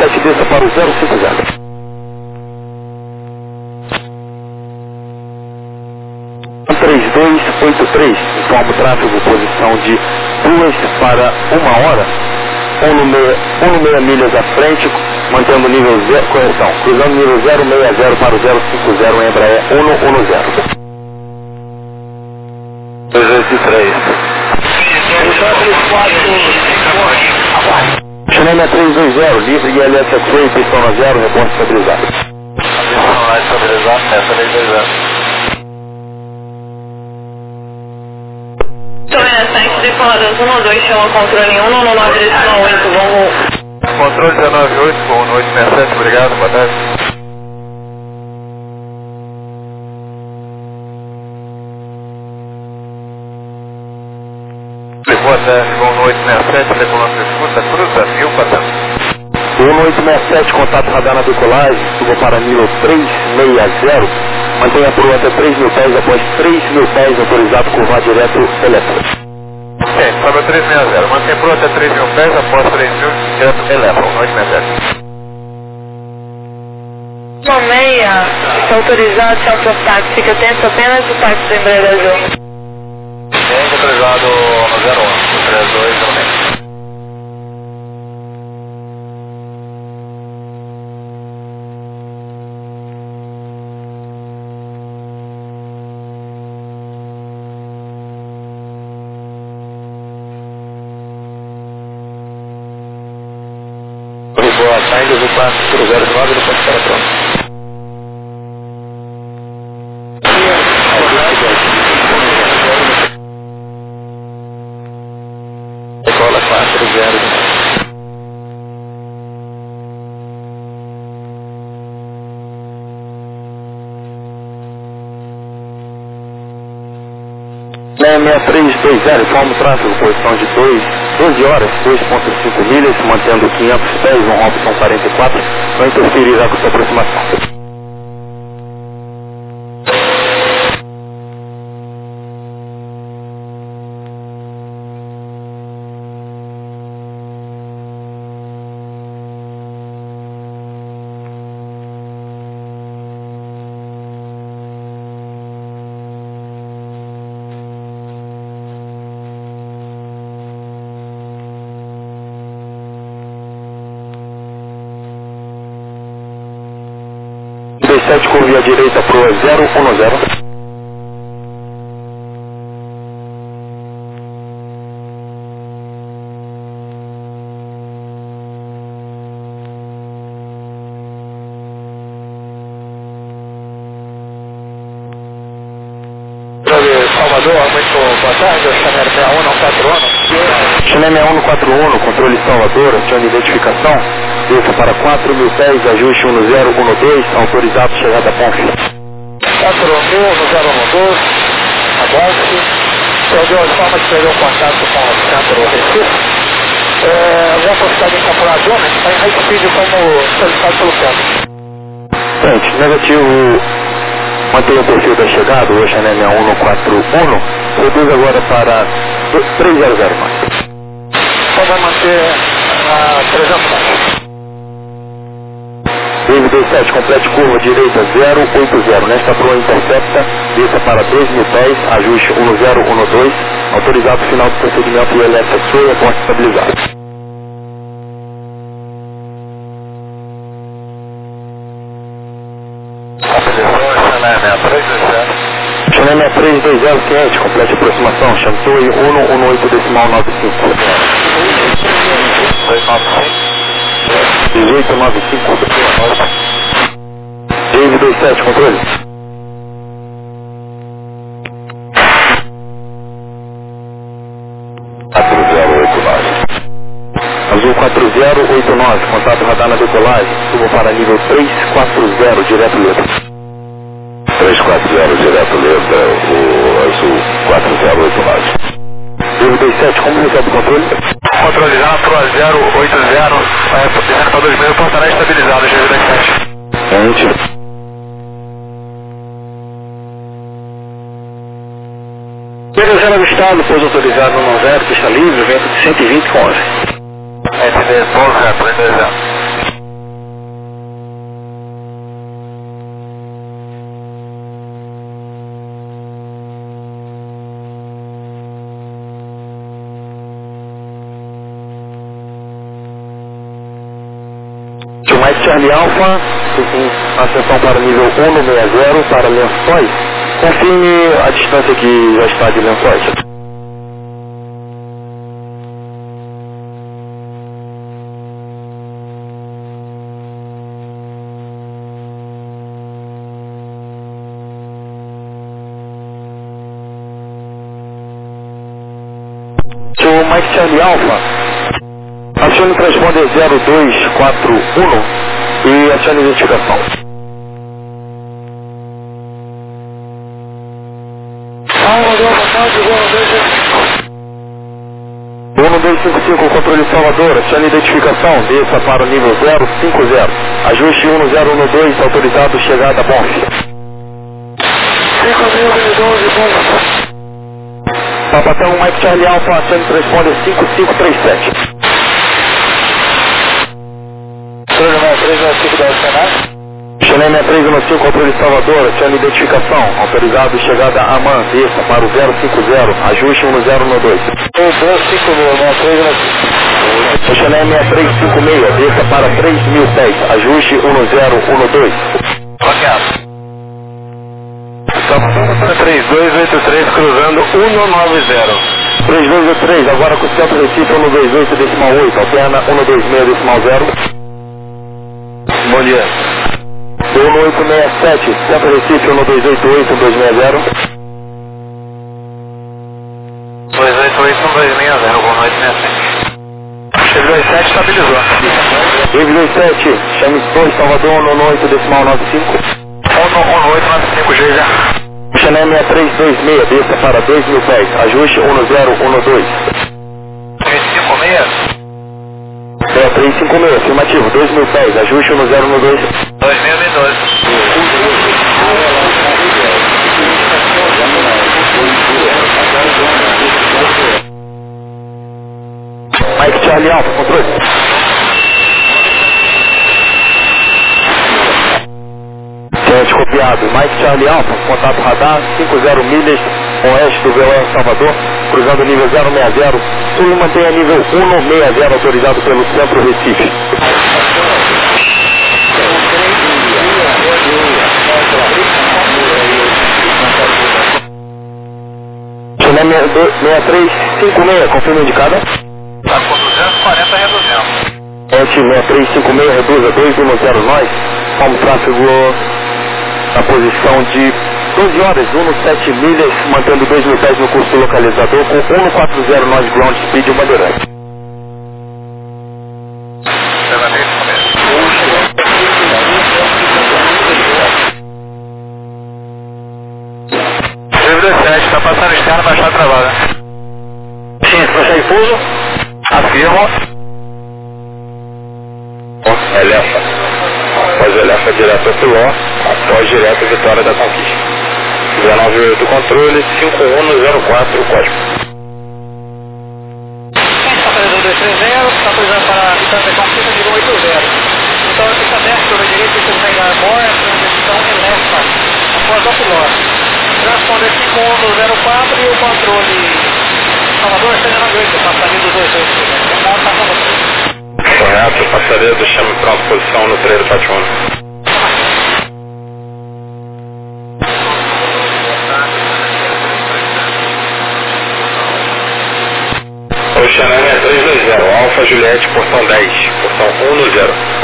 27 desça para o 050. Um 3283, informa o tráfego, posição de 2 para 1 hora, 1 milhas à frente, mantendo o nível 0, correção, cruzando o nível 060 para o 050, Embraer 110. 283. China 320, livre ILS X-Ray, pistão a 0, reponte estabilizado. Pistão lá estabilizado, 320. Decoradas 12, chama controle 119, direção 8, vamos. Controle 198, com 867, obrigado, boa tarde. Boa tarde, com 867, decolando escuta, cruza, 1400. 1867, contato radar na decolagem, suba para nível 360, mantenha por volta 3.000 pés, após 3.000 pés, autorizado curvar direto elétrico. Ok, sobe 360, mantém por até 3.000 pés, após 3.000, direto elétrico, 867. São meia, está autorizado, self-táxi, fica atento apenas o táxi do Embraer Azul. Bem, autorizado no 01, 3206. Boa tarde, eu vou para o 09, depois para pronto. Decola 40. Na 6320, informa o tráfego, posição de 12 horas, 2.5 milhas, mantendo 500 pés, um Robson 44, não interferirá com sua aproximação. Com via direita para o 010. Salvador, muito boa tarde, eu China 6141. China 6141, controle Salvador, acione identificação, desça para 4.000 pés, ajuste 1012, autorizado chegada a Ponte. 4.000 no 012, avance. Perdeu as formas de perder o contato com o centro Recife. Já postado em calculador, né? Está em high speed como solicitado pelo centro. Frente, negativo, mantenha o perfil da chegada, o China 6141, reduz agora para 300 mais. Só vai manter a 300 mais. 27, complete curva direita 080, nesta proa intercepta, desça para 2.000 pés, ajuste 1012, autorizado final do procedimento do elétrico e a ponte estabilizada. China 6320, cliente, complete aproximação, Chantui 118 decimal 95. 1895. 27, controle. Azul 4089, contato radar na decolagem, suba para nível 340, direto letra. 340, direto letra, o Azul 4089. 27, como recebe o controle? Controle já, Pro 080, para 2000, portará estabilizado, G27. Gente. Zero do estado, pouso autorizado no 90, pista livre, vento de 120 com 11. SD 12, Mike Charlie Alpha, ascensão para nível 160 para Lençóis. Confirme a distância que já está de Lençóis. O Mike Charlie Alpha, acione o transponder 0241 e acione a identificação. 1255, controle Salvador, acione a identificação, desça para o nível 050, ajuste 1012, autorizado, chegada, bom. 5.012, bom. Sapatão Mike Charlie Alpha, acione transponder 5537. Programa 395 da Senado. Xelêmia 315, controle Salvador, acione identificação, autorizado, chegada a MAN, desça para o 050, ajuste 1012. 256, Xelêmia 356, desça para 3.000 pés, ajuste 1012. bloqueado. 3283, cruzando 190. 3283, agora com o centro Recife 128,8, alterna 126,0. Bom dia. 1867, centro Recife 12888, 260. 288, 260, boa noite, né? Cheve 27 estabilizou. Cheve 27, chame 2, Salvador 118,95. 11895, GG. Xelêmia 326, desça para 2.000 pés, ajuste 1012. 356? 356, afirmativo, 2.000 pés, ajuste 1012. 2012. Mike Charlie Alpha, controle. Ciente copiado, Mike Charlie Alpha, contato radar, 50 milhas, oeste do VOR Salvador, cruzando nível 060, sul mantenha nível 160, autorizado pelo Centro Recife. Xelêmia 6356, confirma indicada. Tá com 240 reduzindo. Ente 6356, reduza 210 nós, como tráfego na posição de 12 horas, 17 milhas, mantendo 2.000 pés no curso localizador, com 140 nós ground speed e bandeirante. Está passando externo, baixar travada. Sim, se baixar em pouso, Afirmo. Elefa. Após Elefa direto a Piló, após direto Vitória da Conquista. 198 controle, 5104 código. Está fazendo 230, está cruzando para a Vitória da Conquista de 180. Então a pista aberta sobre a direita, você vai dar agora, transição Elefa, após o piloto. Transponder 5104 e o controle Salvador esteja na grande, passaria do 283. Correto, passaria do chame pronto, posição no trailer Pationa. Oceanânia 320, Alfa Juliette, portão 10, portão 110.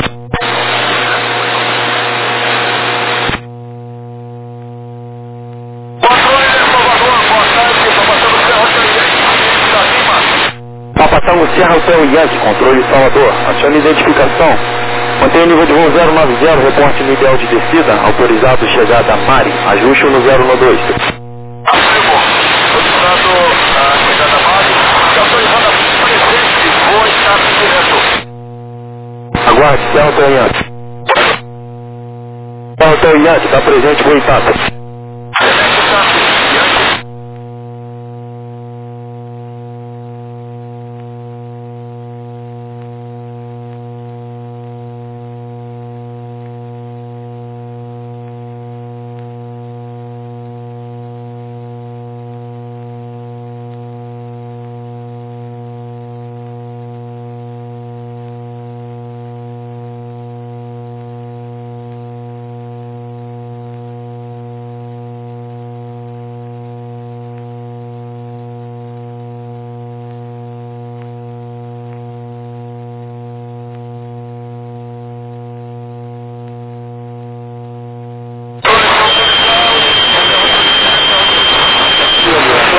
Papatango Serra Hotel Yankee, controle Salvador, acione identificação, mantenha nível de voo 090, reporte no ideal de descida, autorizado chegada a Mari, ajuste no 012. Autorizado a chegada a Mari, autorizado a presente, voo está direto. Aguarde, Serra Hotel Yankee. Serra Hotel Yankee, está presente, voo Itata.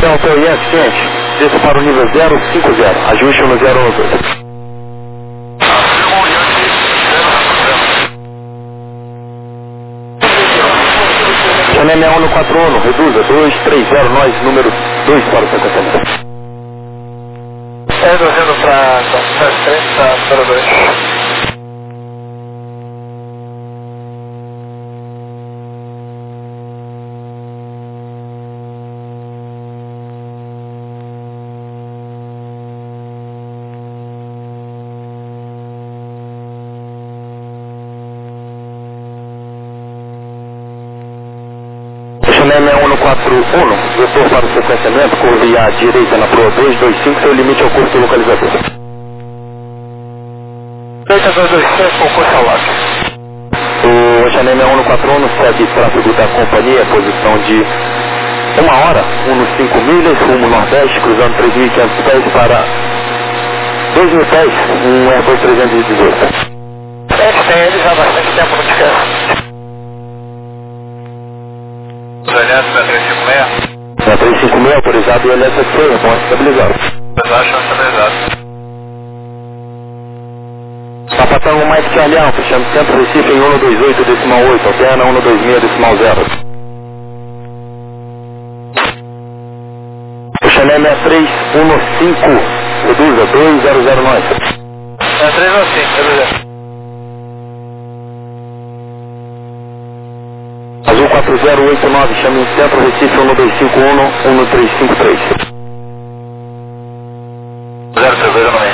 Delta Yes, cliente. Desça para o nível 050. Ajuste no 012. Chanel 6141, reduza 230, nós, número 2 para o sequenciamento. Reduzindo para 302. Chanel 6141, vetor para o sequenciamento, curve à direita na proa 225, seu limite é o curso do localizador. Direita 225, o curso ao lado. O Chanel 6141 segue tráfego da companhia, posição de 1 hora, 1 milhas, rumo nordeste, cruzando 3.500 pés para 2.000 pés, um Airbus 318. Tem eles há bastante tempo no descanso. Na 356, autorizado e LSC, reponte estabilizado. Sapatão Mike Charlie Alpha, chame centro Recife em 128 decimal 8, alterna 126 decimal 0. O Chanel 6315, reduza 200 nós. 6315, reduzindo. Azul 4089, chame centro Recife 1251, 1353. 032 no meio.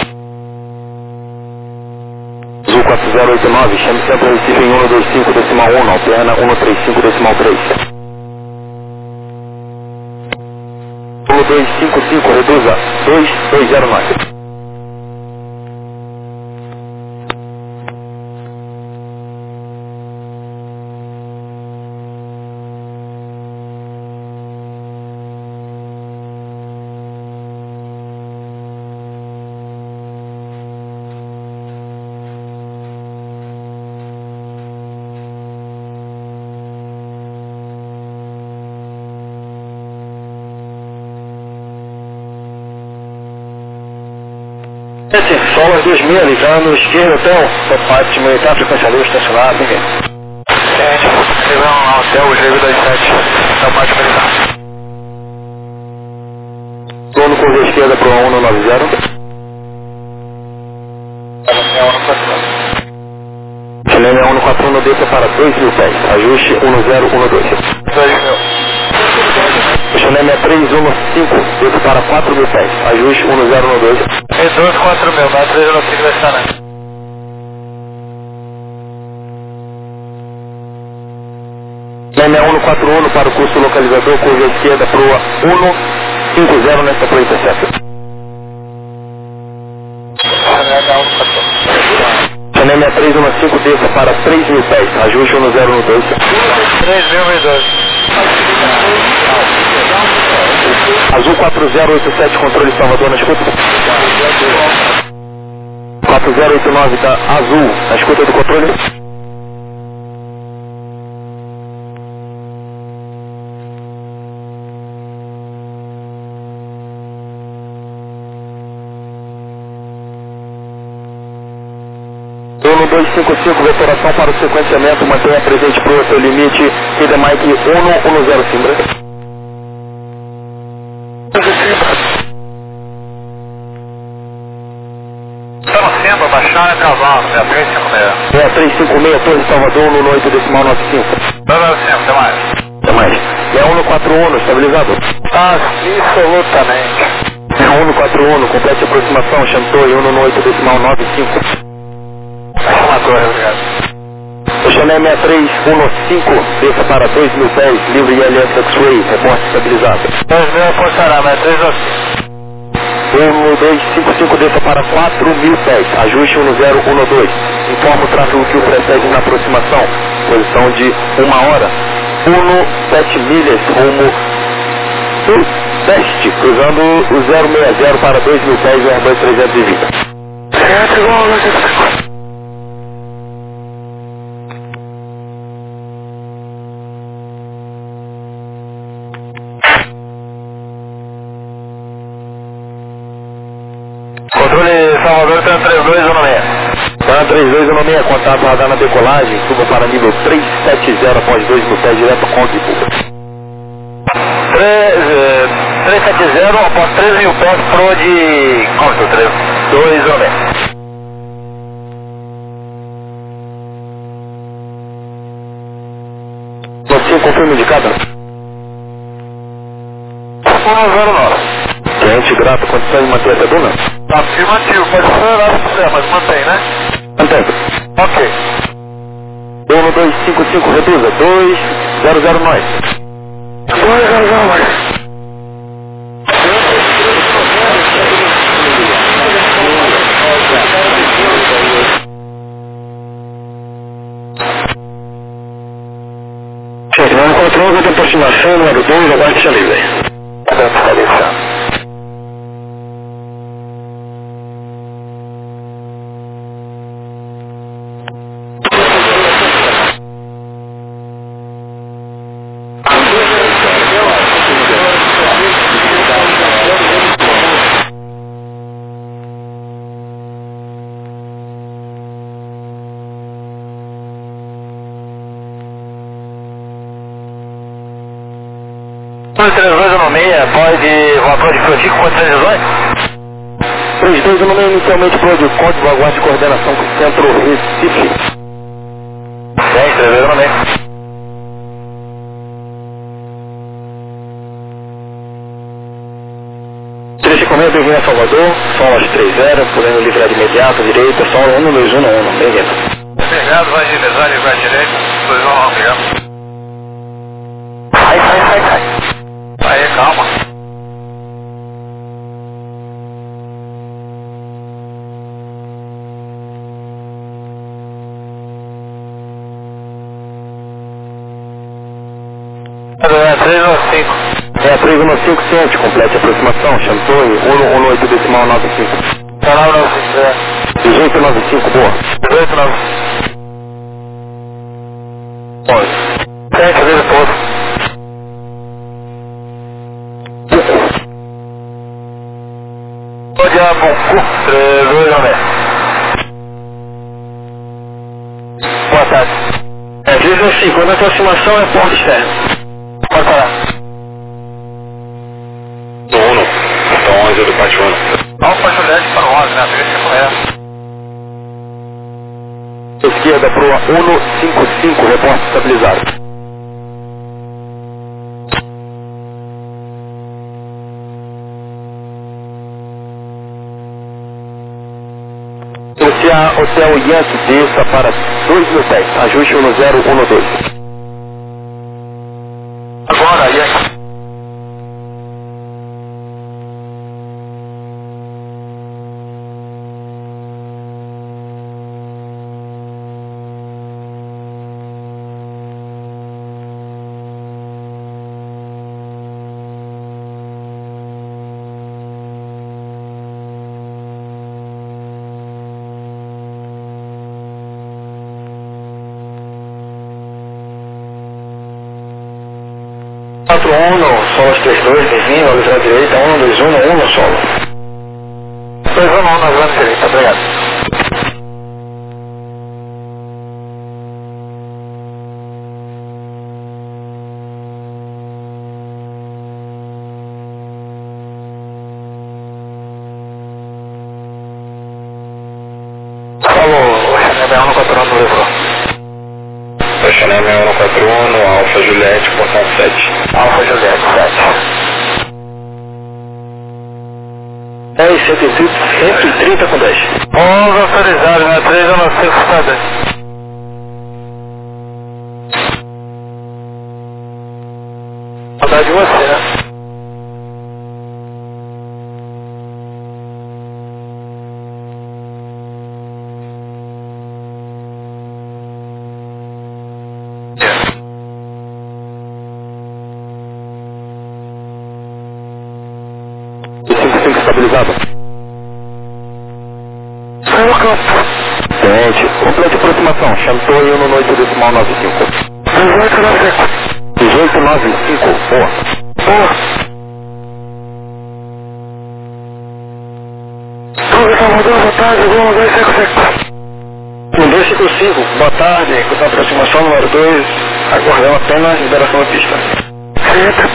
Azul 4089, chame centro Recife em 125 decimal 1, alterna 135 decimal 3. 1255, reduza 220 nós. Solas 2000, ligando esquerda, então, parte militar, frequência luz, estacionado, ninguém. Gente, chegando ao hotel, o GV27, da parte militar. Dono curva esquerda para o 190. Chanel 6141, desça para 2.000 pés, ajuste 1012. 2.000. Chanel 6315, desça para 4.000 pés, ajuste 1012. Reduzo 4.000, na 305 vai estar, né? Chanel 6141 para o curso localizador, curva esquerda para o 150 nesta proita certa. Chanel 6315, desça para 3.000 pés, ajuste 1012. 3.012. Azul 4087, controle Salvador, na escuta. 4089 da Azul, na escuta do controle. Dono 255, vetoração para o sequenciamento, mantenha presente para o seu limite, Ida Mike 110 Simbra. Baixar a cavalo, 356. 356, Torre Salvador, no 8 decimal 95. 995, até mais. Até mais. É 141, estabilizado. Absolutamente. É 141, complete a aproximação, Chantou e 1 no 8 decimal 95. Uma torre, obrigado. O Chanel 6315, desça para 2.000 pés, livre ILS X-Ray, reporte estabilizado. 2.000 apostará, mas 305. 1255, desça para 4.000 pés, ajuste 1012. Informa o tráfego que o precede na aproximação, posição de 1 hora, 7 milhas, rumo sudeste, cruzando o 060 para 2.000 pés, o Airbus 320. Salvador, tem 3216. Tá, 3216, contato radar na decolagem, suba para nível 370 após 2 mil pés direto com o Ipu. 370 após 3 mil pés pro de... Quanto? 3216. Você confirma indicado? 109. Cliente grato, condição de manter essa duna? Afirmativo, pode acelerar se quiser, mas mantém, né? Mantém. Ok. 1255, reduza, 200 nós. 200 nós. Não controle de aproximação, número 2, abaixo livre. Pode vapor de Frutico com 318? 3216 inicialmente pode o Conte Vaguar de coordenação com o Centro Recife. 3216. Trecho comenta em Salvador, Sol às 30, podendo livrar de imediato, direita, Sol 1211, bem-vindo. Obrigado, vai de design, vai direito, 211, obrigado. Sai. Aí, calma. É 315. É 315 ciente, complete a aproximação, Chantoy, 118 decimal 95. Canal 95, 1895, boa. 1895. Pode. 7 vezes pouco. Pode Abuncu, 326. Boa tarde. É 315, quando a aproximação é porta externa. Pode parar. Do 1, então 11 do Pátio 1. Alfa Juliette para o 11, né? Fica correto. Esquerda pro 155, reporte estabilizado. Hotel Yankee desça para 2 mil pés, ajuste 1012. Agora, Yankee. Sol às 32, bem-vindo, olhos à direita, 121, 1 solo. 211 na grande direita, obrigado. Falou, Chanel 141 no levou. Chanel 141, Alfa Juliette, portão 7. Alfa Juliette, 7. 10, 130 com 10. 11 autorizado, né? 395 está 10. Saudade de você, né? Estabilizado. Sai o campo. Tente. Complete aproximação. Chantoy 118 decimal 95. 1895. 1895. Boa. Boa. boa tarde, vamos 255. 255, boa tarde, com a aproximação número 2, aguardando apenas liberação da pista. Certo.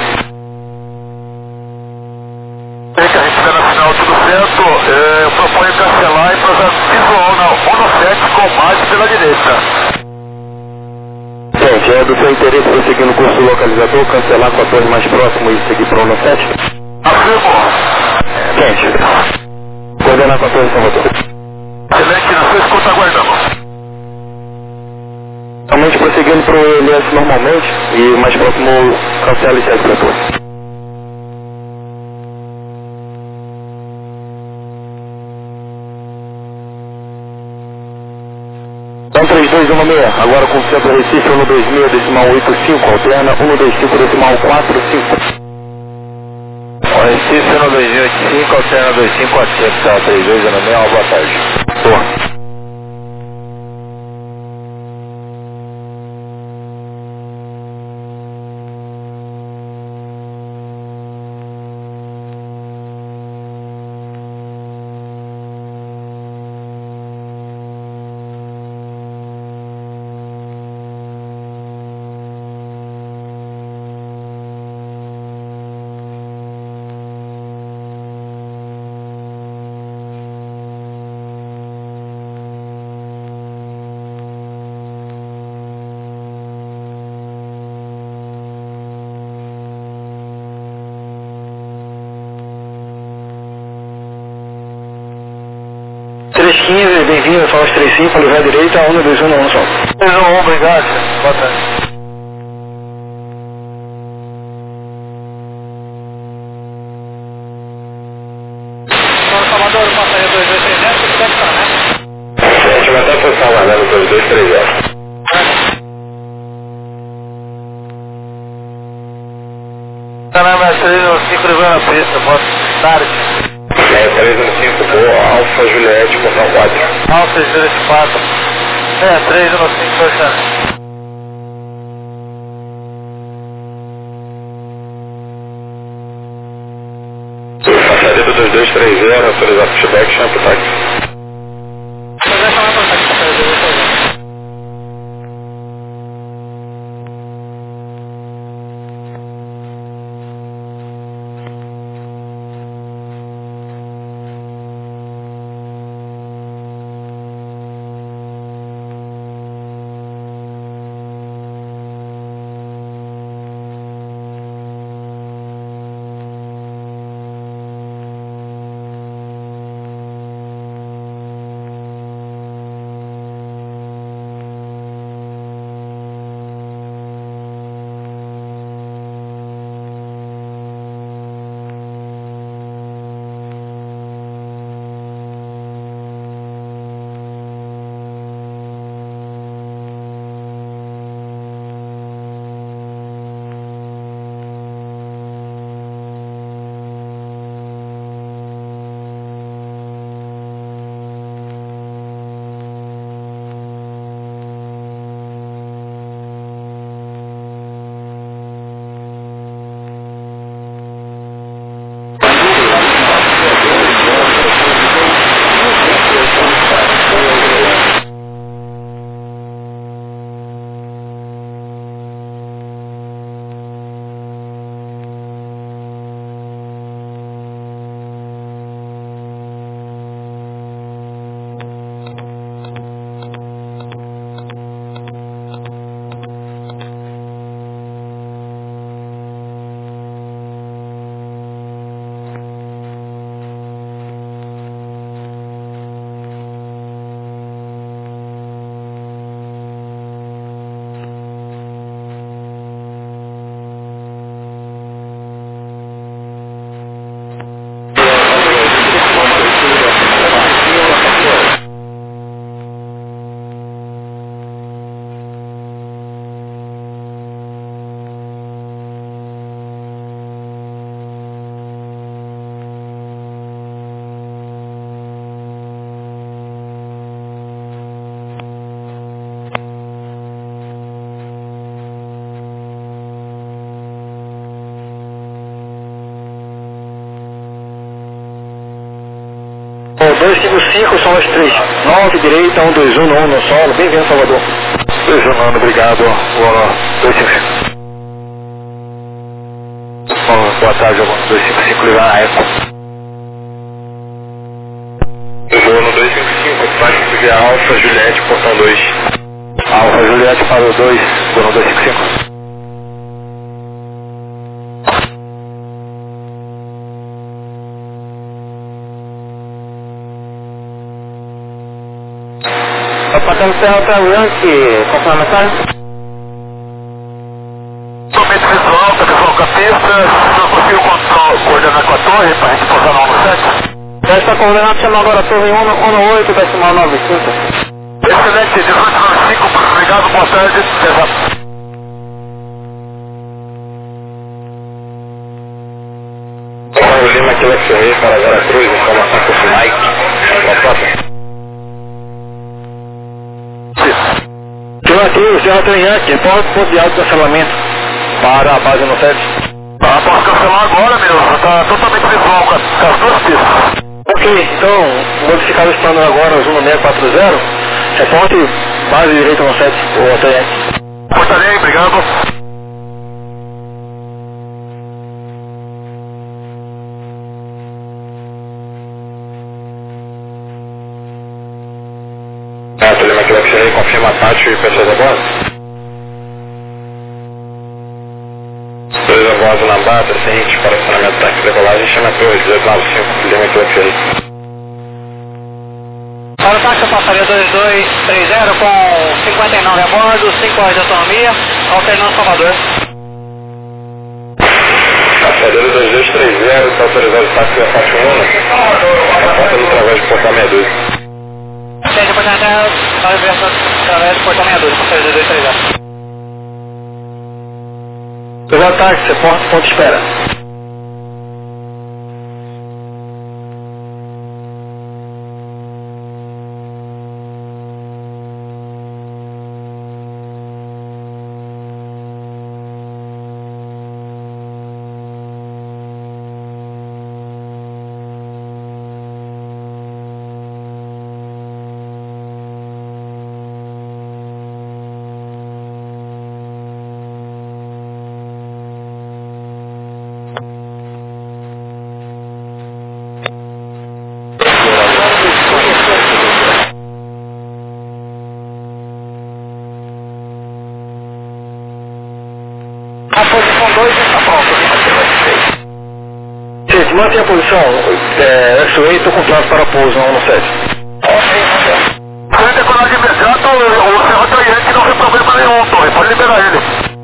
A gente está na final, tudo certo. Eu proponho cancelar e fazer visual na 17 com mais pela direita. Gente, é do seu interesse prosseguir no curso localizador, cancelar com a torre mais próxima e seguir para o 17? Afirmo. Gente, coordenar com a torre São Motor. Excelente, na sua escuta aguardamos. Somente prosseguindo para o ELS normalmente e mais próximo cancela e segue para a torre. Então 3216, agora com o centro Recife 126 decimal 85, alterna 125 decimal 45. Recife 12685, alterna 2547, tá, 3216, boa tarde. Boa. Bem-vindo, são os 35, ligar à direita, 121 só. 121, obrigado. Boa tarde. Salvador, passageiro 2230, como é que tá, né? Gente, vai estar por Salvador 2230. Caramba, 315 levando a pista, boa tarde. 315, boa, Alfa Juliette, portão 4. Alfa Juliette 4. 315, poxa. Passageiro 2230, autorizar pushback, chama pro táxi. 255, são os 3. 9, direita, 121, no solo. Bem-vindo, Salvador. 219, obrigado. Boa 255. Boa tarde, 255, ligar na Eco. Eu vou no 255, táxi via Alfa Juliette, portão 2. Alfa Juliette para o 2, vou no 255. Passando pela outra Yankee, complementar? Somente visual, tá visual com a pista, não consigo coordenar com a torre para a gente posar no 17. Já está coordenado, chama agora a torre 118, decimal 95. Excelente, 1895, obrigado, boa tarde, exato. Lima, que vai ser para Veracruz, informação com o Mike, na próxima. Aqui, o Serra Yankee, ponto de alto cancelamento para a base no 7. Posso cancelar agora, meu, está totalmente visual com as duas pistas. Ok, então, modificar o plano agora, o Zuno 640, reporte base direita no 7, o Hotel Yankee. Portarei, obrigado. Lima, que vai ser, confirma a Tati e pessoas a bordo. 2 a bordo na bata, seguinte, para acionamento táxi de decolagem, chama a torre 1895, Lima, que vai ser. Para o táxi, passaria 2230 com 59 a bordo, 5 horas de autonomia, alternando Salvador. Passageiro 2230, está autorizado o táxi da Faixa 1, a porta do através de portal 62. Seja por através do portão 62, passageiro 2230. Pegou táxi, porta, ponto de espera. A posição 2 está pronta. Gente, mantenha a posição. X-Way, estou com prazo para pouso na 17. Se ele decolar de imediato, o Serra Yankee não tem problema nenhum, torre, pode liberar ele.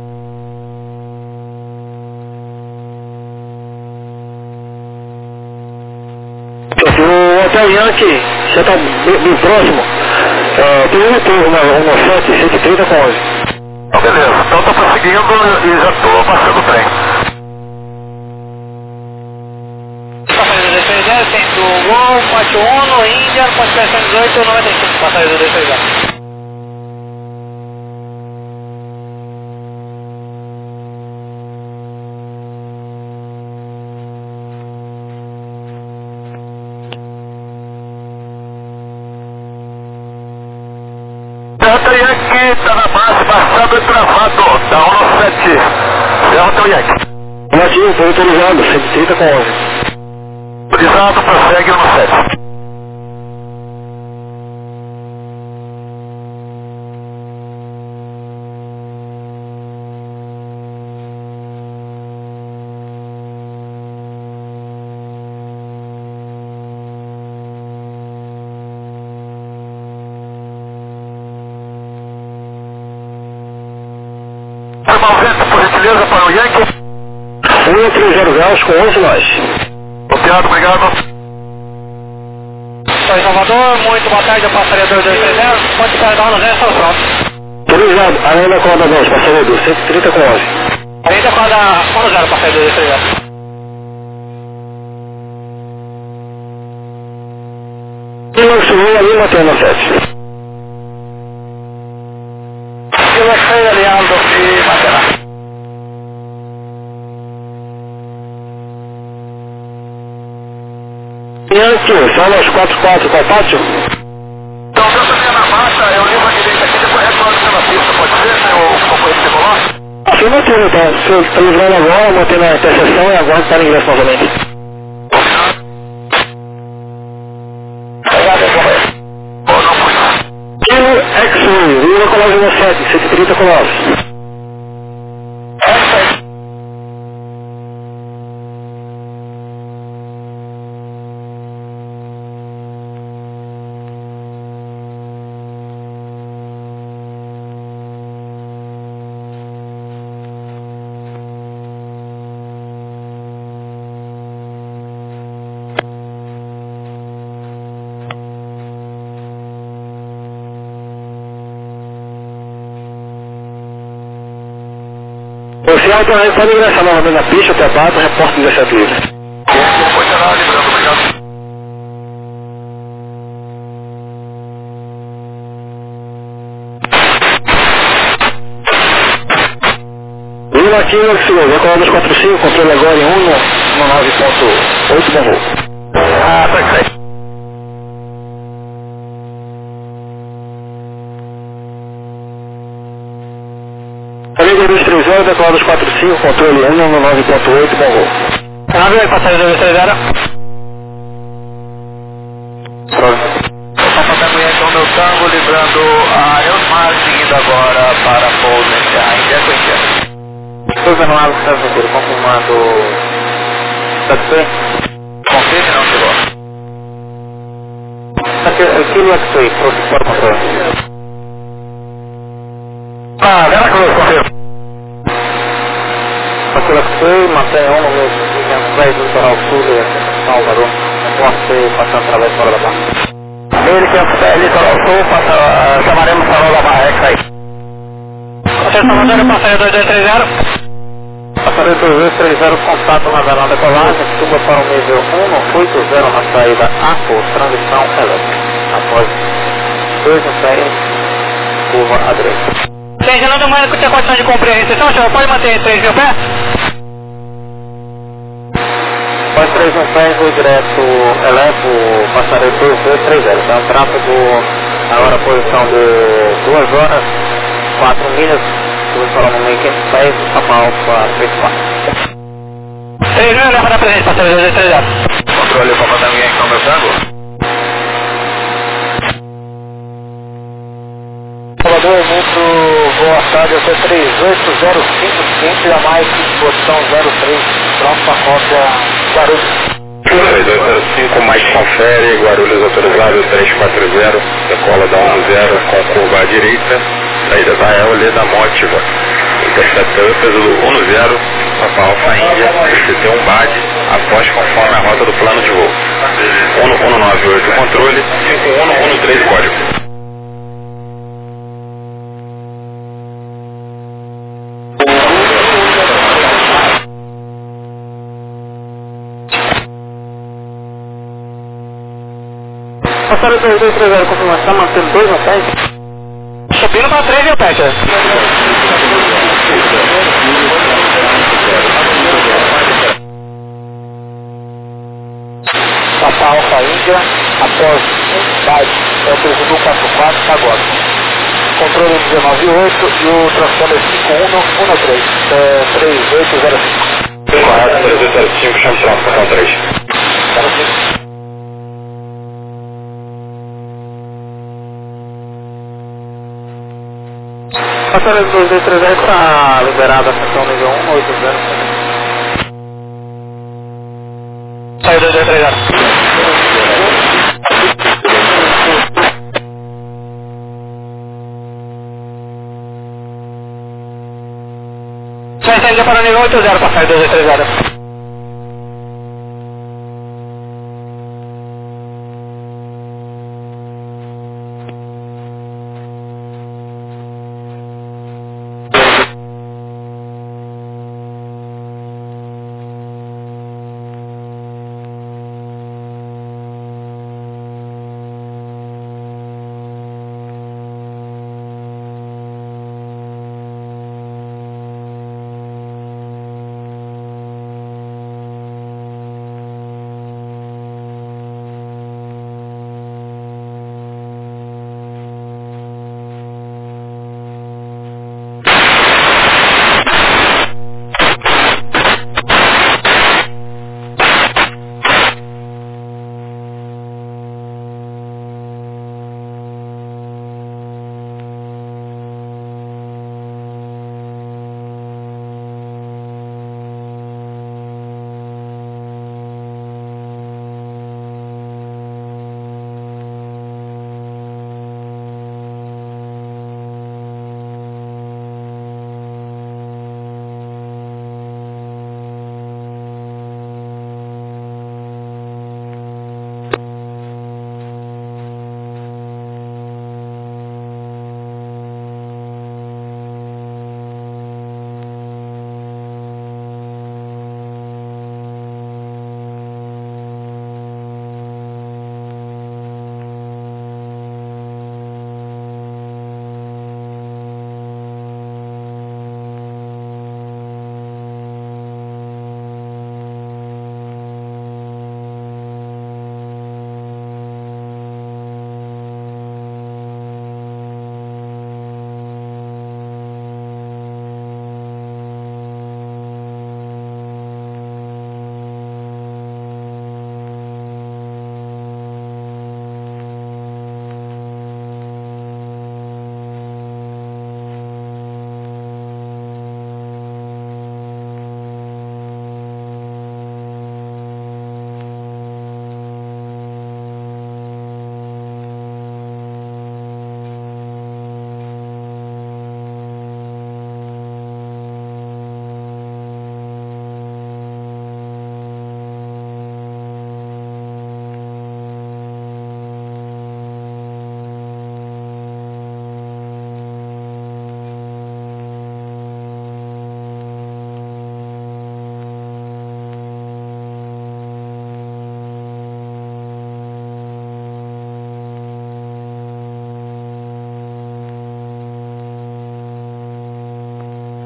O Hotel Yankee já está bem próximo. Tem um retorno na 7, 130 com 11. Beleza, então estou prosseguindo e já estou baixando o trem. Passageiro 230, centro Gol, Ponte 1, Índia, Ponte 18, 95, passageiro 230. Serra Yankee está na base, passado e travado, da 17. Serra Yankee. Nativo, foi autorizado, 130 com 11. Autorizado, prossegue no 7. Por gentileza, para o Yankee. 130 graus com 11 nós. Obrigado, obrigado. Sou em Salvador, muito boa tarde, eu passaria 2230, pode carregar no resto, pronto. Autorizado, Arena Corda 2, passaria 130 com 11. Arena Corda 0, passaria 2230. Lima subiu ali, Mateu no 7. Lima Feira, Leandro e Mateu. Yankee, Solos 44, qual pátio? Então, eu também na massa, eu ligo a direita aqui, depois retorno pela pista, pode ser, seu companheiro tricolor? Afirmativo, então. Se eu estou livrando agora, mantendo a interseção e aguardo para o ingresso novamente. Obrigado, companheiro. Ou não foi? Kilo X-Ray, Lima Colégio 17, 130 Colossos. Oficial, então, pode ingressar novamente na pista, até a bata, repórter 17 livre. Foi canal livrando, obrigado. Lima aqui, X-Ray, Ecola 245, controle agora em 1 no 9.8, bom voo. Ah, perfeito. Liga 230, Ecola 245, controle 1 no 9.8, bom voo. Nave aí, passageiro 230. Só para amanhã então meu tango, livrando a Elmar, seguindo agora para pouso em India com India. Estou vendo água que está vindo, confirmando. X-Ray. Confirme, não chegou. Kilo X-Ray, para o controle. Ah, Veracruz, confirma. Kilo X-Ray, mantém 1 no meu 510 do litoral sul de Salvador. Não posso ser passando através fora da barra. Ele que é litoral sul, chamaremos o salão da barra, aí. Você está mandando passageiro 2230? Passageiro 2230, contato na verão decolagem, suba para o nível 180 na saída APO, transição elétrica. Após 2 no pé, curva à direita. Gente, não demora que tenha condição de cumprir a restrição, senhor, pode manter 3 mil pés? Após 3 mil pés, vou direto, elevo passageiro 2230, então tráfego, agora posição de 2 horas, 4 milhas, vou falar no meio 500 pés, Papa Alfa 34. 3 mil, leva da presente, passageiro 2230. Controle para mandar ninguém então meu tango. Salvador, muito boa tarde, eu sou 3805, ciente da mais, posição 03, pronto para cópia, Guarulhos. 3205, mais confere, Guarulhos autorizado 340, decola da 10 com curva à direita, saída da Eole da Mótiva, interceptor peso do 10, Papa Alfa Índia, tem um BAD, após conforme a rota do plano de voo. 1198 controle, 5113 código. Passaram 2230, confirmação, está mantendo 2 no pé? Subindo para 3 mil pés, Papa Alfa Índia, após base, é o 3144, está agora. Controle 198 e o transponder 5113, 3805. Correto, 3805, chama pronto, botão 3. Passaram 2230, está liberada a seção nível 180. Saiu 2230. Sai saída para o nível 80, para sair 2230.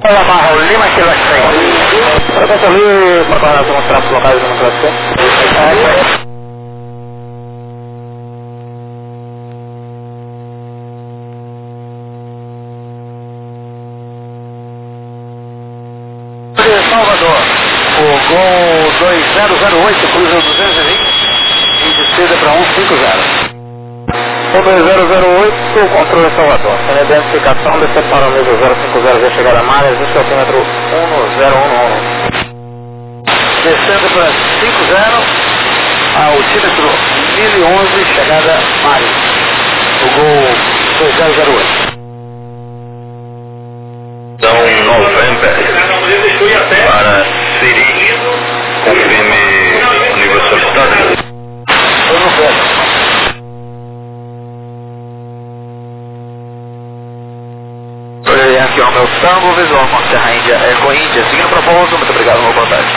Olá, Marro, Lima, que vai sair. Prefeito ali, para guardar alguns traços locais de democracia. Salvador, o gol 2008, cruza 220 e descida para 150. O 2008, controle Salvador. Sem identificação, descer para o nível 050, via chegada a Malha, existe o quilômetro 1011. Descendo para 50 ao tímetro 1011, chegada Malha. O gol 2008. Então, November para Siri, confirme o nível solicitado. Eu não quero. Aqui é o meu Tango Visual com Serra Índia, Eco Índia, seguindo para pouso, muito obrigado, uma boa tarde.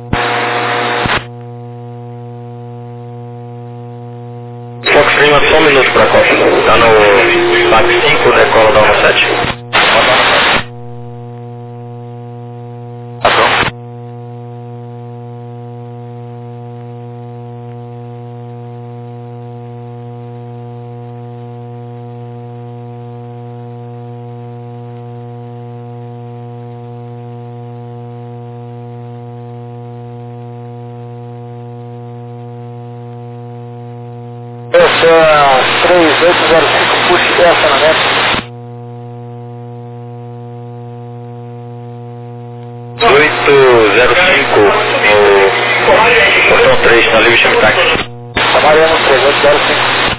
Fox Lima, só um minuto para a Costa. Está no PAC 5, decola da 17. Essa 3805, puxe estacionamento. 805 no portão 3, na livre chame táxi. Mariano 3805.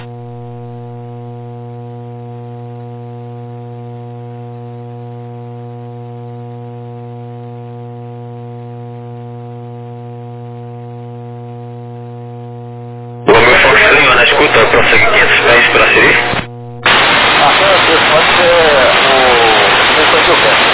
Na escuta, prossegue 500 pés pela Siri. Pode ser o que eu quero.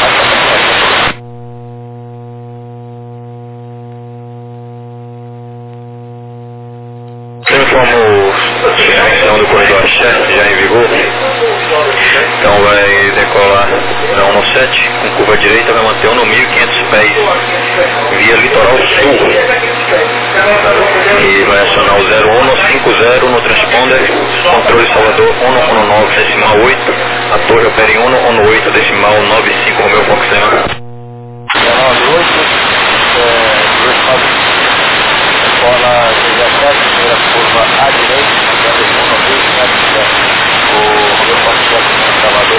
Você informou a suspensão do corredor chefe já em vigor. Então vai decolar da 117, com curva direita, vai manter no 1.500 pés, via litoral sul. E vai acionar o 0150 no transponder, controle Salvador 119 decimal 8, a torre opera em 118 decimal 95, o meu Fox Lima. 198, bola 17, primeira curva à direita, mandando 1,2, o meu Fox Lima Salvador,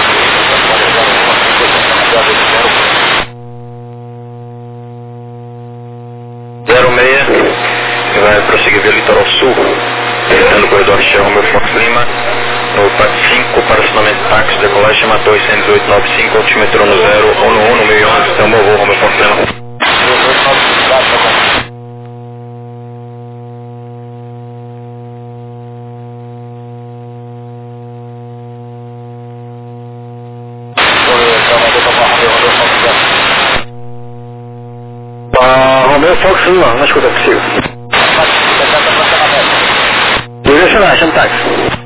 e vai prosseguir via litoral sul, evitando o corredor Shell, meu Fox Lima, no PAC 5, para acionamento táxi, decolagem, chama torre 11895, altímetro no 011 no 1011, então meu voo, meu Fox Lima. Romeo Fox Lima, na escuta possível. Direcionar, chama táxi.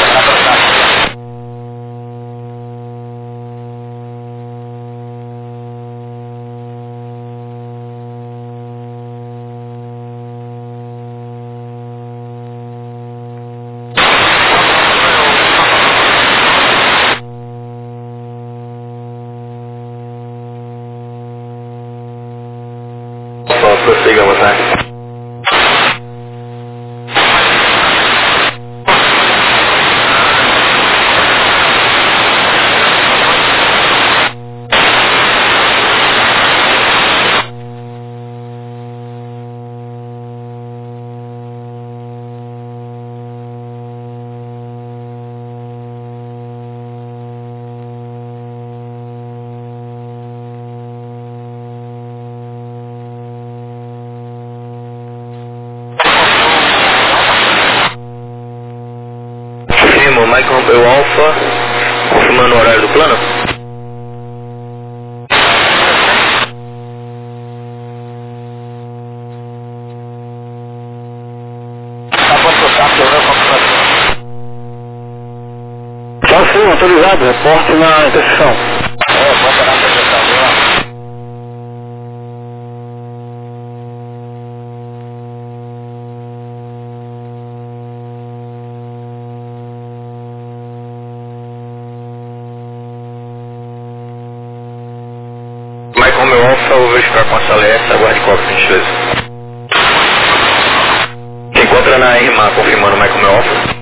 Prossiga, boa tarde. Mike rompeu Alfa, confirmando o horário do plano. Só sim, autorizado, reporte na interseção. Bota na interseção, favor, verificar com a sala S, aguarde cópia, por gentileza. Se encontra na RMA, confirmando o Michael Melford.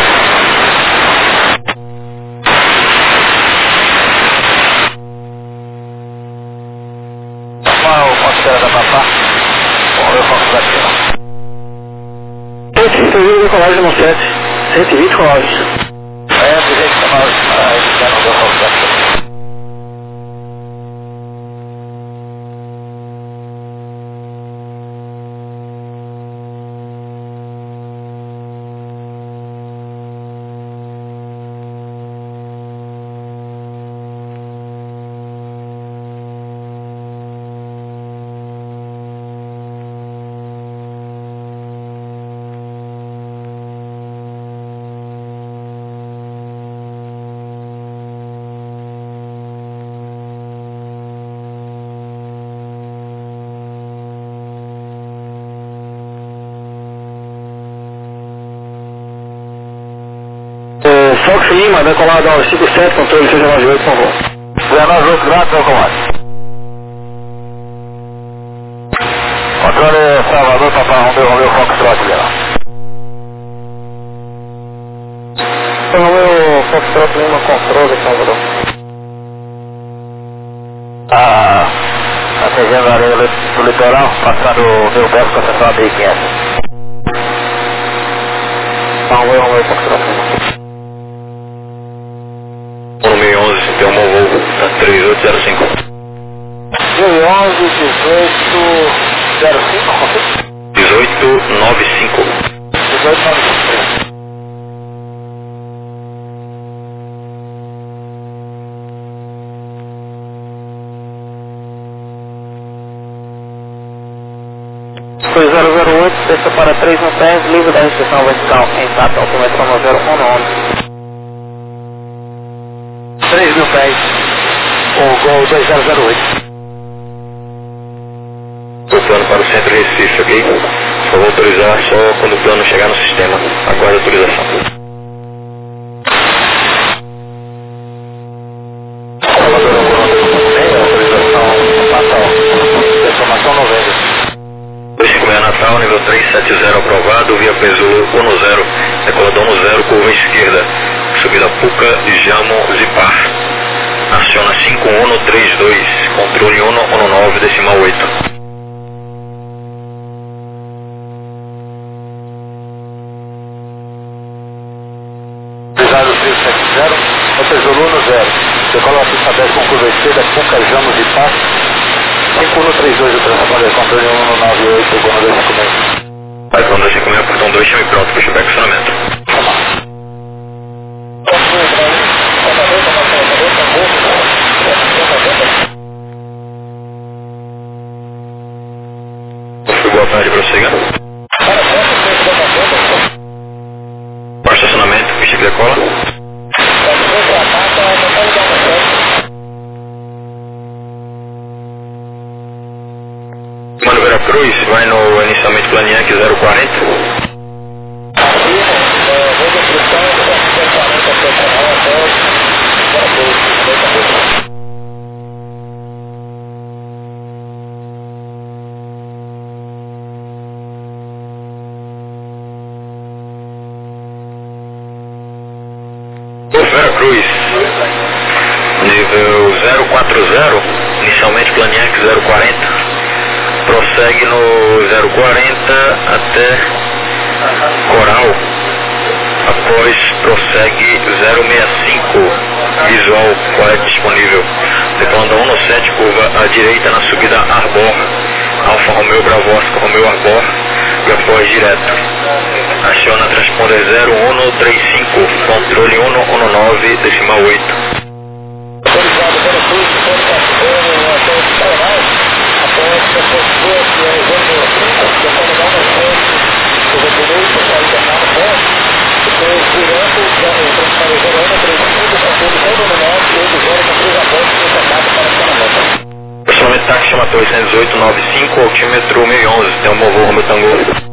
Qual o considera da Papá? Vamos ver o foco daqui, ó. 131 decolagem no 7, 120 colagens. É, do jeito que nós já não deu foco daqui. Fox Lima, decolado ao 57, controle 698, por favor. 19 graus, meu comando. Controle Salvador, Papá Romeu, Foxtrot, Lima. Romeu, Foxtrot Lima, controle Salvador. A região da areia do litoral, passando o Rio Belo com a central BI-500. Romeu, Foxtrot Lima. 1011, se tem um Volvo, tá 3805. 1011, 1805, 1895. 1895. Foi 008, desça para 3 no 10, livre da restrição vertical em TAP, altímetro 1011. 3 mil pés, o Gol 2008. O plano para o centro de Recife, ok? Só vou autorizar só quando o plano chegar no sistema. Aguarde a autorização. Informação 90. 256 Natal, nível 370 aprovado, via Pesulo 10, decolador 10, curva esquerda, subida Puca, Jamo, Zipar. Aciona 5132, controle 119, decimal 8. Pesado 370, Pesulo 10, decola a pista 10 com curva esquerda, Puca, Jamo, Zipar. 5132, o transponder, controle 198, Gono 256. Vai para o 256, portão 2, chame pronto para chegar estacionamento. Boa tarde, prossiga. Para estacionamento, pista que decola. Mano Veracruz, vai no inicialmente Planiac 040. Veracruz, nível 040, inicialmente Planiac 040. Prossegue no 040 até Coral. Após prossegue 065. Visual, qual é disponível? Decolando 197, curva à direita na subida Arbor. Alfa Romeo Bravo Oscar Romeo Arbor. E após direto. Aciona transponder 0135. Controle 119, decimal 8. Personalmente táxi chama 80895, altímetro 1011, tem um Volvo Romeo Tango.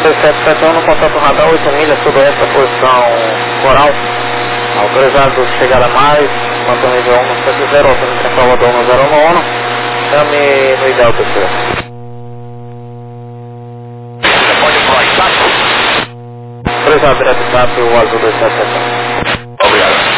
771 no contato radar 8 milhas sudoeste da posição Coral. Autorizado chegada a mais, mantém o nível 1 no 70, autorizado em Salvador no 091. Chame no ideal terceiro. Pode falar status? Autorizado direto TAP, o azul 2771. Obrigado.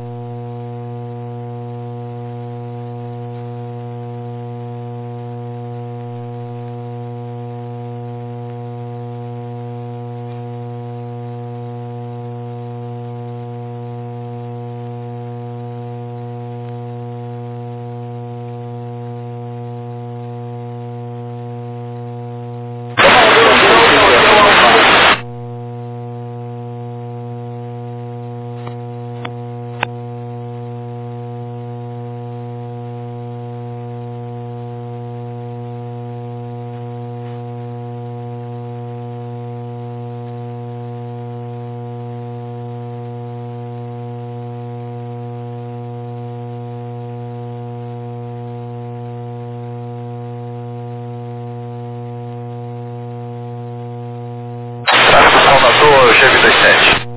Salvador, GV27.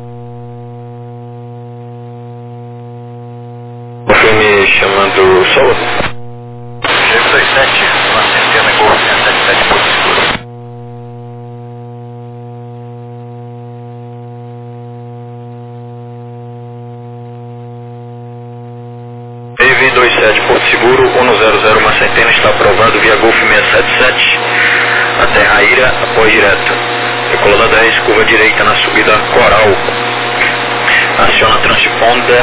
Você me chamando Sola? GV27, uma centena em Golfo 177 por seguro. EV27 Porto Seguro, 100, uma centena está aprovado via Golfo 677 até Raíra, após direto. Decolada 10, curva direita na subida Coral. Aciona transponder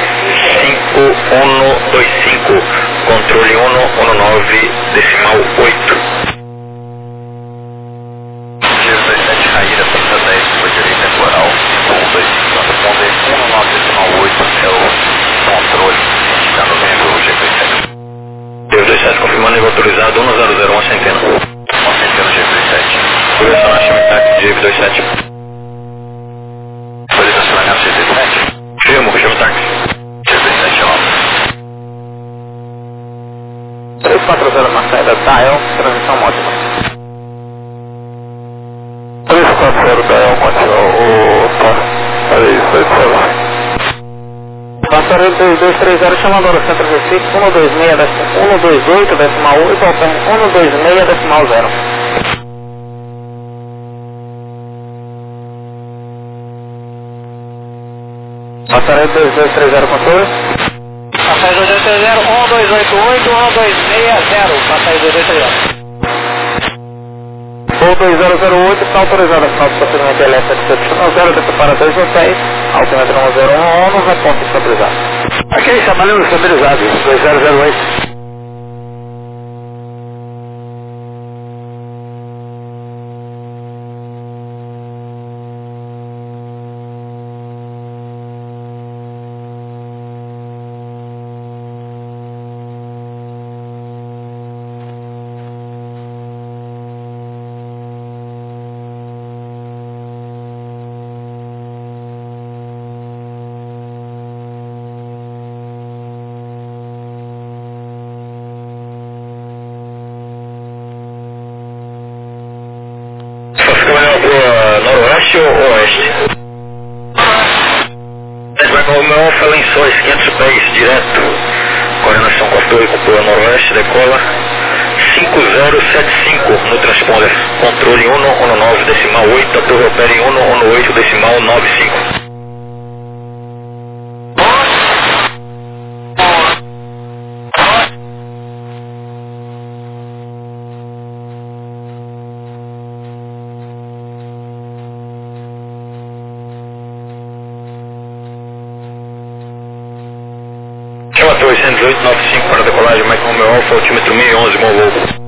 5125, controle 119, decimal 8. GV27 Raíra, pista 10, curva direita Coral, 5125, transponder 19, decimal 8, é o controle, está no membro GV27. GV27 confirmando nível autorizado, 100, uma centena. Uma centena GV27. Conversão na chama táxi de GV27. Pode acionar GV27? Firmo, chama táxi. GV7 ó. 340 na saída Dial, transmissão móvel. 340 da Elmonte, peraí, foi isso. Passaredo 2230, chamadora Centro Recife, 128, decimal 8, alterne 126, decimal 0. Passaredo 2230, controle. Passaredo 2230, 1288, 1260, passaredo 2230. Voo 2008 está autorizado a final do procedimento elétrico excepcional 0 de para 2 hotéis, altímetro 101, resposta estabilizada. Aqui, trabalhando estabilizado, 2008. Noroeste ou oeste? O meu alfa Lençóis, 500 pés, direto. Coordenação com a torre com pula noroeste, decola 5075 no transponder. Controle 119, decimal 8, a torre opera em 118, decimal 95. Chama 80895 para decolagem, Mike Romeo Alfa, altímetro 1011, Monvoo.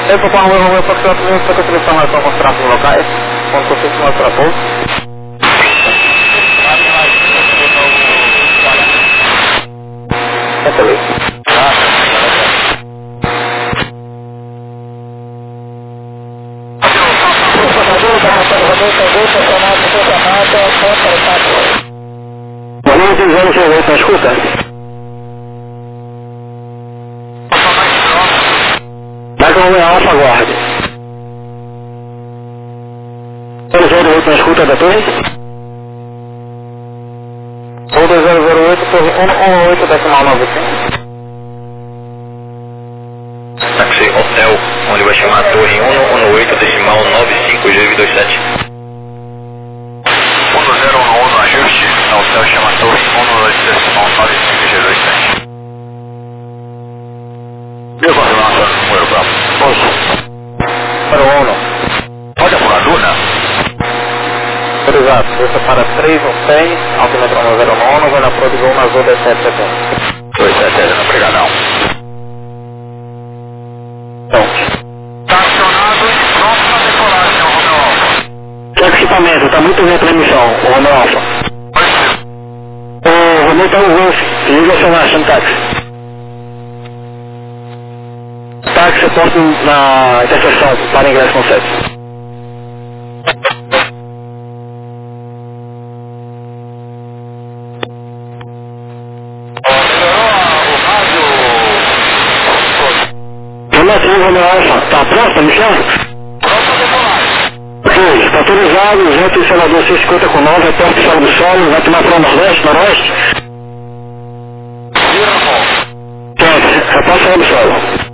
Esse é o Romeu Foxtrot 1, só que a informação com os tráfegos locais, quando você se mostra pouco. Excelente. Valeu, 008, na escuta? Vai com o Alfa, aguarde. 008 na escuta da torre? Ou 2008, torre 118, decimal 95. Táxi Hotel, onde vai chamar a torre 118, decimal 95, GV27. 1011, ajuste, a hotel chama a torre 118, decimal 95, GV27. Meu confirmação, número bravo. Para o 1. Pode apurar, Luna? Exato, você para 3 no 100, altímetro 109, vai na Pródigo 1 azul 1770. 270, não pega não. Estacionado e pronto para decolagem, Romeu Alfa. Cheque equipamento, está muito lento a emissão, o Romeu Alfa. O Romeu está no Golf, liga seu marcha, táxi. Táxi, porta na interseção, para ingresso com 7. Relativo Romeu Alfa, está pronto para iniciar? Ok, está autorizado, vento em Salvador 650 com 9, aperta o solo do solo, vai tomar para o nordeste, noroeste? Quente, repassa o solo do solo.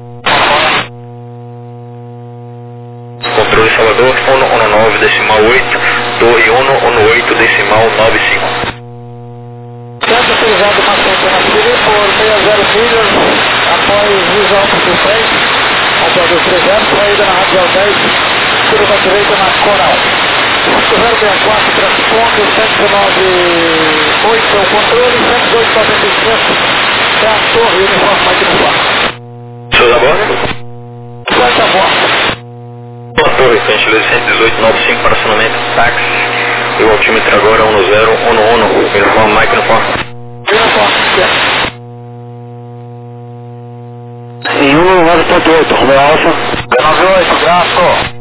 Controle Salvador, 119, decimal 8, torre 118, decimal 95. Centro utilizado uma centena civil por 60 milhas após visão do frente, operador 300, saída na radial 10, curva à direita na Coral. 064 transponde, 119.8 é o controle, 102.95 é a torre uniforme aqui no quarto. Senhor da borda? Quanto a bordo? Boa torre, gentileza 118.95 para acionamento, táxi. E o altímetro agora 1011, uniforme, Mike uniforme. Em 1.9.8, Romeu Alfa. 98, graço.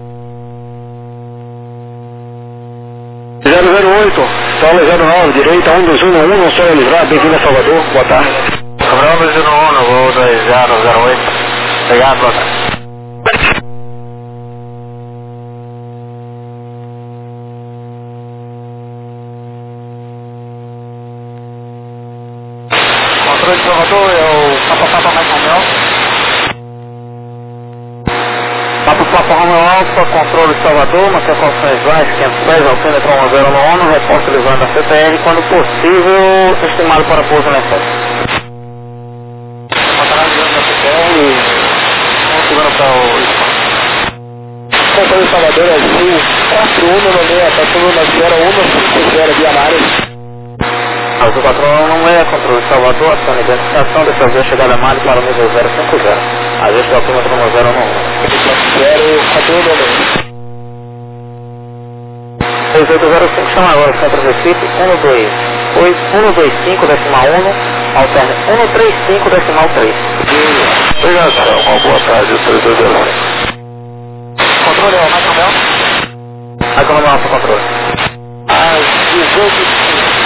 008, solo 09, direita 12111, solo livrado, bem-vindo a Salvador, boa tarde. Romeu 211, voo 2008. Obrigado, boa tarde. Controle de Salvador, é o Papa mais Romeu. Papa Romeu Alfa, controle de Salvador, mantém condições baixas, 500 pés, altímetro 1011, reporte levando a CTL, quando possível, estimado para pouso na frente. Levando a CTL, segurando para o Controle de Salvador é Sul 4196, está tudo na 0150 via Mares. Azul 416, controle de Salvador, ação de identificação, dessa vez chegada a Mali para o nível 050. Ajuste do altímetro 1011. 6805, chama agora o centro Recife, 125 decimal 1, alterna 135 decimal 3. Obrigado, uma boa tarde, 3205. Controle é o mais Romeu? Aí como é o controle? Às 18h05.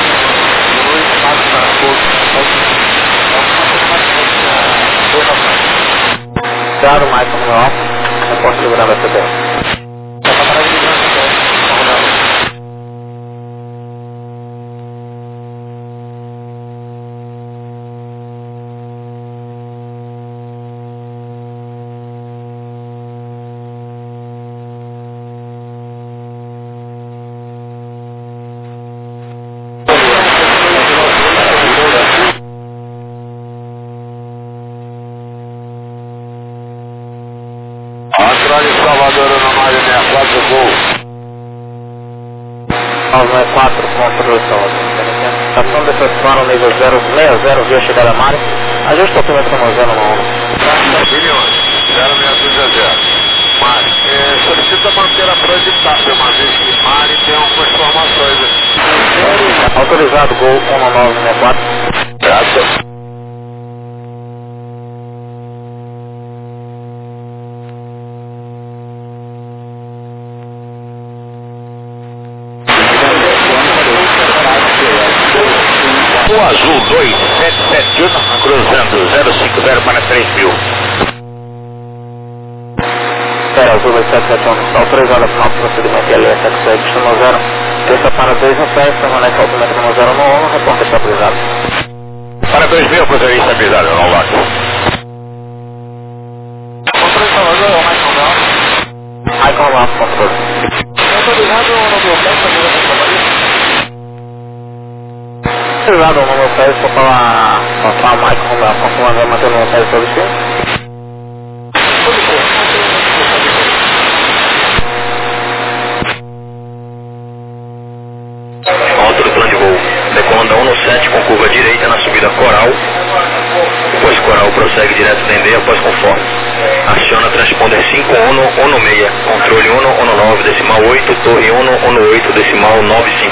Claro, mais como é o reporte segurando a CTL. Salvador, Anomália 64, gol. 994, controle de Salvador. Estação de pessoal no nível 060, via chegada a Mari. Ajuste o altímetro no 011. Mari, solicita manter a frente estável, uma vez que Mari tem algumas informações aqui. Autorizado, Gol 1964. Graças. O Azul 2771, cruzando 050 para 3.000. Azul 2771, autorizado final do procedimento LS7 destino 0, terça para 2 no pé, permanece altimento no 0 no 1, reporte estabilizado. Para 2.000, cruzeiro estabilizado, não vai. Controle Salvador, Icon Lab, controle. autorizado no meu pé, Autorizado no meu pé, só para passar o Icon Lab, confirmando a manter o meu pé de todo destino. Altura do plano de voo. Decomanda 117 com curva direita na subida Coral. Depois Coral prossegue direto Dendê após conforme. Aciona transponder 5116, controle 119, decimal 8, torre 118, decimal 95.